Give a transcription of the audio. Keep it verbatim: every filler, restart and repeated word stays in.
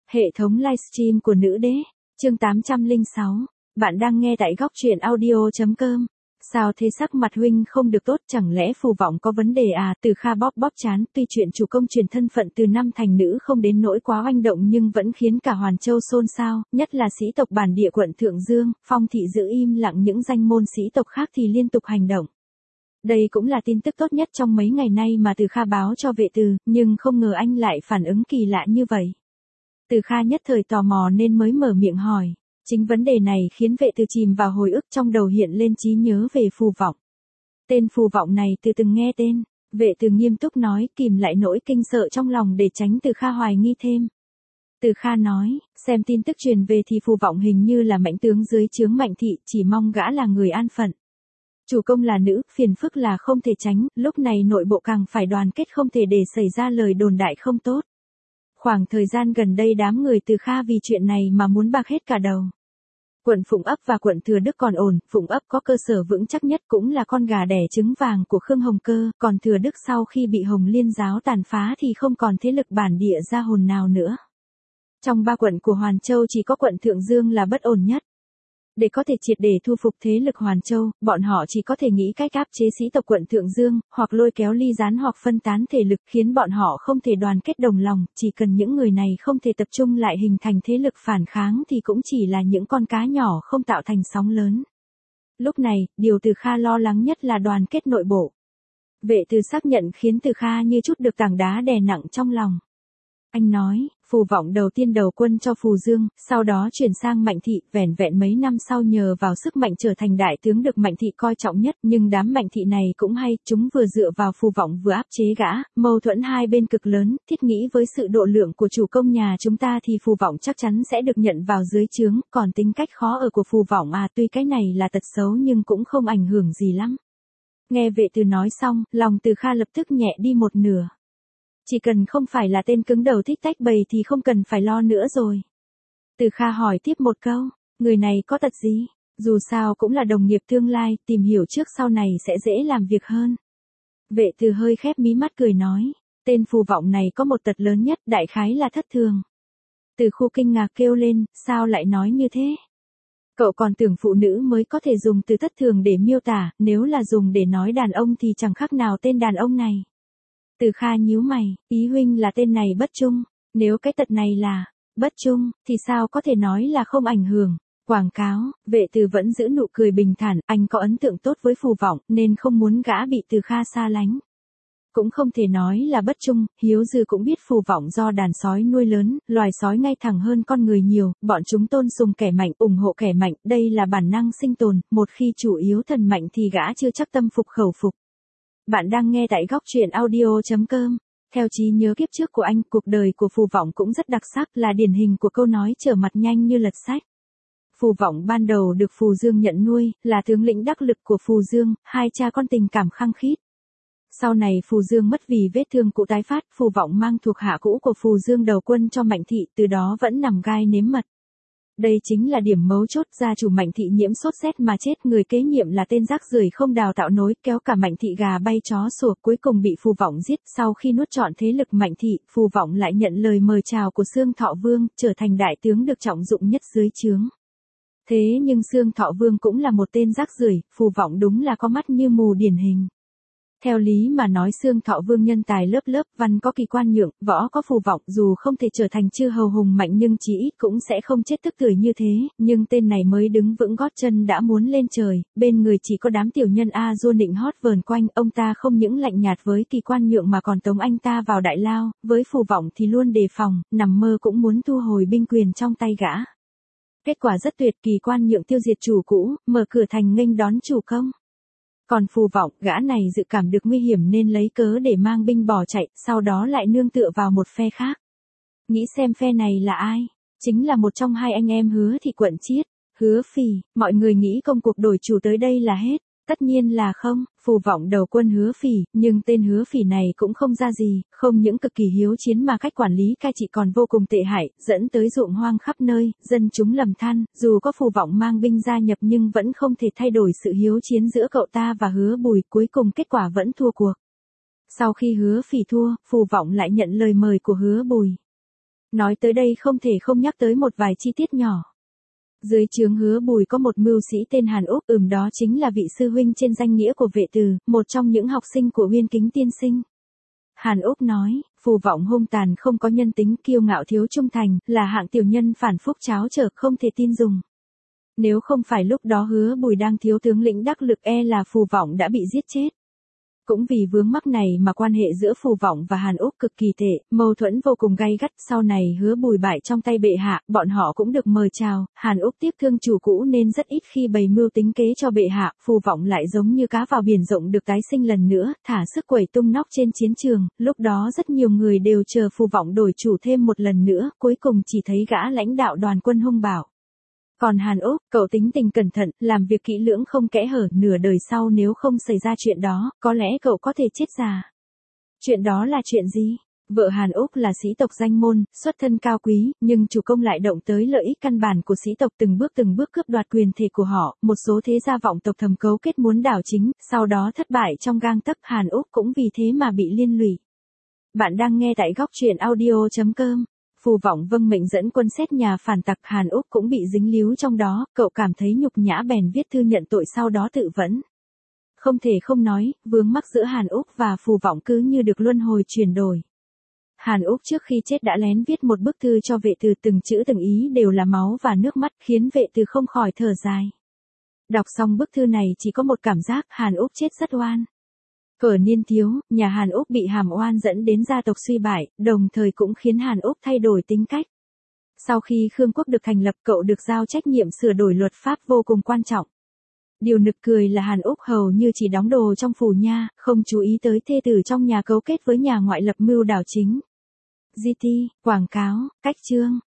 Hệ thống livestream của nữ đế, chương tám trăm lẻ sáu. Bạn đang nghe tại góc truyện audio chấm com. Sao thế, sắc mặt huynh không được tốt, chẳng lẽ phù vọng có vấn đề à? Từ Kha bóp bóp trán, tuy chuyện chủ công truyền thân phận từ năm thành nữ không đến nỗi quá oanh động nhưng vẫn khiến cả Hoàn Châu xôn xao, nhất là sĩ tộc bản địa quận Thượng Dương. Phong thị giữ im lặng, những danh môn sĩ tộc khác thì liên tục hành động. Đây cũng là tin tức tốt nhất trong mấy ngày nay mà Từ Kha báo cho Vệ Từ, nhưng không ngờ anh lại phản ứng kỳ lạ như vậy. Từ Kha nhất thời tò mò nên mới mở miệng hỏi. Chính vấn đề này khiến Vệ Từ chìm vào hồi ức, trong đầu hiện lên trí nhớ về phù vọng. Tên phù vọng này Từ từng nghe tên. Vệ Từ nghiêm túc nói, kìm lại nỗi kinh sợ trong lòng để tránh Từ Kha hoài nghi thêm. Từ Kha nói, xem tin tức truyền về thì phù vọng hình như là mãnh tướng dưới trướng Mạnh thị, chỉ mong gã là người an phận. Chủ công là nữ, phiền phức là không thể tránh, lúc này nội bộ càng phải đoàn kết, không thể để xảy ra lời đồn đại không tốt. Khoảng thời gian gần đây đám người Từ Kha vì chuyện này mà muốn bạc hết cả đầu. Quận Phụng Ấp và quận Thừa Đức còn ổn, Phụng Ấp có cơ sở vững chắc nhất, cũng là con gà đẻ trứng vàng của Khương Hồng Cơ, còn Thừa Đức sau khi bị Hồng Liên giáo tàn phá thì không còn thế lực bản địa ra hồn nào nữa. Trong ba quận của Hoàn Châu chỉ có quận Thượng Dương là bất ổn nhất. Để có thể triệt để thu phục thế lực Hoàn Châu, bọn họ chỉ có thể nghĩ cách áp chế sĩ tộc quận Thượng Dương, hoặc lôi kéo ly gián hoặc phân tán thể lực, khiến bọn họ không thể đoàn kết đồng lòng. Chỉ cần những người này không thể tập trung lại hình thành thế lực phản kháng thì cũng chỉ là những con cá nhỏ, không tạo thành sóng lớn. Lúc này, điều Từ Kha lo lắng nhất là đoàn kết nội bộ. Vệ Từ xác nhận khiến Từ Kha như chút được tảng đá đè nặng trong lòng. Anh nói, phù vọng đầu tiên đầu quân cho Phù Dương, sau đó chuyển sang Mạnh thị, vẻn vẹn mấy năm sau nhờ vào sức mạnh trở thành đại tướng được Mạnh thị coi trọng nhất, nhưng đám Mạnh thị này cũng hay, chúng vừa dựa vào phù vọng vừa áp chế gã, mâu thuẫn hai bên cực lớn, thiết nghĩ với sự độ lượng của chủ công nhà chúng ta thì phù vọng chắc chắn sẽ được nhận vào dưới trướng, còn tính cách khó ở của phù vọng à, tuy cái này là tật xấu nhưng cũng không ảnh hưởng gì lắm. Nghe Vệ Từ nói xong, lòng Từ Kha lập tức nhẹ đi một nửa. Chỉ cần không phải là tên cứng đầu thích tách bầy thì không cần phải lo nữa rồi. Từ Kha hỏi tiếp một câu, người này có tật gì? Dù sao cũng là đồng nghiệp tương lai, tìm hiểu trước sau này sẽ dễ làm việc hơn. Vệ Từ hơi khép mí mắt cười nói, tên phù vọng này có một tật lớn nhất, đại khái là thất thường. Từ Khu kinh ngạc kêu lên, sao lại nói như thế? Cậu còn tưởng phụ nữ mới có thể dùng từ thất thường để miêu tả, nếu là dùng để nói đàn ông thì chẳng khác nào tên đàn ông này. Từ Kha nhíu mày, ý huynh là tên này bất trung, nếu cái tật này là bất trung, thì sao có thể nói là không ảnh hưởng. Quảng cáo, Vệ Từ vẫn giữ nụ cười bình thản, anh có ấn tượng tốt với phù vọng, nên không muốn gã bị Từ Kha xa lánh. Cũng không thể nói là bất trung, Hiếu Dư cũng biết phù vọng do đàn sói nuôi lớn, loài sói ngay thẳng hơn con người nhiều, bọn chúng tôn sùng kẻ mạnh, ủng hộ kẻ mạnh, đây là bản năng sinh tồn, một khi chủ yếu thần mạnh thì gã chưa chắc tâm phục khẩu phục. Bạn đang nghe tại góc truyện audio chấm com. Theo trí nhớ kiếp trước của anh, cuộc đời của phù vọng cũng rất đặc sắc, là điển hình của câu nói trở mặt nhanh như lật sách. Phù vọng ban đầu được Phù Dương nhận nuôi, là tướng lĩnh đắc lực của Phù Dương, hai cha con tình cảm khăng khít. Sau này Phù Dương mất vì vết thương cũ tái phát, phù vọng mang thuộc hạ cũ của Phù Dương đầu quân cho Mạnh thị, từ đó vẫn nằm gai nếm mật. Đây chính là điểm mấu chốt, gia chủ Mạnh thị nhiễm sốt rét mà chết, người kế nhiệm là tên rác rưởi không đào tạo nối, kéo cả Mạnh thị gà bay chó sủa, cuối cùng bị phù vọng giết. Sau khi nuốt trọn thế lực Mạnh thị, phù vọng lại nhận lời mời chào của Xương Thọ Vương, trở thành đại tướng được trọng dụng nhất dưới trướng. Thế nhưng Xương Thọ Vương cũng là một tên rác rưởi, phù vọng đúng là có mắt như mù điển hình. Theo lý mà nói Xương Thọ Vương nhân tài lớp lớp, văn có kỳ quan nhượng, võ có phù vọng, dù không thể trở thành chư hầu hùng mạnh nhưng chí ít cũng sẽ không chết tức tưởi như thế, nhưng tên này mới đứng vững gót chân đã muốn lên trời, bên người chỉ có đám tiểu nhân A Du nịnh hót vờn quanh, ông ta không những lạnh nhạt với kỳ quan nhượng mà còn tống anh ta vào đại lao, với phù vọng thì luôn đề phòng, nằm mơ cũng muốn thu hồi binh quyền trong tay gã. Kết quả rất tuyệt, kỳ quan nhượng tiêu diệt chủ cũ, mở cửa thành nghênh đón chủ công. Còn phù vọng, gã này dự cảm được nguy hiểm nên lấy cớ để mang binh bỏ chạy, sau đó lại nương tựa vào một phe khác. Nghĩ xem phe này là ai? Chính là một trong hai anh em Hứa Thị quận Chiết, Hứa Phì. Mọi người nghĩ công cuộc đổi chủ tới đây là hết. Tất nhiên là không, phù vọng đầu quân Hứa Phì, nhưng tên Hứa Phì này cũng không ra gì, không những cực kỳ hiếu chiến mà cách quản lý cai trị còn vô cùng tệ hại, dẫn tới ruộng hoang khắp nơi, dân chúng lầm than, dù có phù vọng mang binh gia nhập nhưng vẫn không thể thay đổi sự hiếu chiến giữa cậu ta và Hứa Bùi, cuối cùng kết quả vẫn thua cuộc. Sau khi Hứa Phì thua, phù vọng lại nhận lời mời của Hứa Bùi. Nói tới đây không thể không nhắc tới một vài chi tiết nhỏ. Dưới trướng Hứa Bùi có một mưu sĩ tên Hàn Úc, ừm đó chính là vị sư huynh trên danh nghĩa của Vệ Từ, một trong những học sinh của Uyên Kính tiên sinh. Hàn Úc nói, Phù Vọng hung tàn không có nhân tính, kiêu ngạo thiếu trung thành, là hạng tiểu nhân phản phúc cháo trở không thể tin dùng. Nếu không phải lúc đó Hứa Bùi đang thiếu tướng lĩnh đắc lực e là Phù Vọng đã bị giết chết. Cũng vì vướng mắc này mà quan hệ giữa Phù Vọng và Hàn Úc cực kỳ tệ, mâu thuẫn vô cùng gay gắt. Sau này Hứa Bùi bại trong tay bệ hạ, bọn họ cũng được mời chào. Hàn Úc tiếc thương chủ cũ nên rất ít khi bày mưu tính kế cho bệ hạ. Phù Vọng lại giống như cá vào biển rộng được tái sinh lần nữa, thả sức quẩy tung nóc trên chiến trường. Lúc đó rất nhiều người đều chờ Phù Vọng đổi chủ thêm một lần nữa, cuối cùng chỉ thấy gã lãnh đạo đoàn quân hung bạo. Còn Hàn Úc, cậu tính tình cẩn thận, làm việc kỹ lưỡng không kẽ hở, nửa đời sau nếu không xảy ra chuyện đó, có lẽ cậu có thể chết già. Chuyện đó là chuyện gì? Vợ Hàn Úc là sĩ tộc danh môn, xuất thân cao quý, nhưng chủ công lại động tới lợi ích căn bản của sĩ tộc, từng bước từng bước cướp đoạt quyền thể của họ, một số thế gia vọng tộc thầm cấu kết muốn đảo chính, sau đó thất bại trong gang tấc. Hàn Úc cũng vì thế mà bị liên lụy. Bạn đang nghe tại góc truyện audio chấm com. Phù Vọng vâng mệnh dẫn quân xét nhà phản tặc, Hàn Úc cũng bị dính líu trong đó, cậu cảm thấy nhục nhã bèn viết thư nhận tội, sau đó tự vẫn. Không thể không nói, vướng mắc giữa Hàn Úc và Phù Vọng cứ như được luân hồi chuyển đổi. Hàn Úc trước khi chết đã lén viết một bức thư cho Vệ Từ, từng chữ từng ý đều là máu và nước mắt, khiến Vệ Từ không khỏi thở dài. Đọc xong bức thư này chỉ có một cảm giác, Hàn Úc chết rất oan. Ở niên thiếu, nhà Hàn Úc bị hàm oan dẫn đến gia tộc suy bại, đồng thời cũng khiến Hàn Úc thay đổi tính cách. Sau khi Khương quốc được thành lập, cậu được giao trách nhiệm sửa đổi luật pháp vô cùng quan trọng. Điều nực cười là Hàn Úc hầu như chỉ đóng đồ trong phủ nha, không chú ý tới thê tử trong nhà cấu kết với nhà ngoại lập mưu đảo chính. giê tê, quảng cáo, cách chương.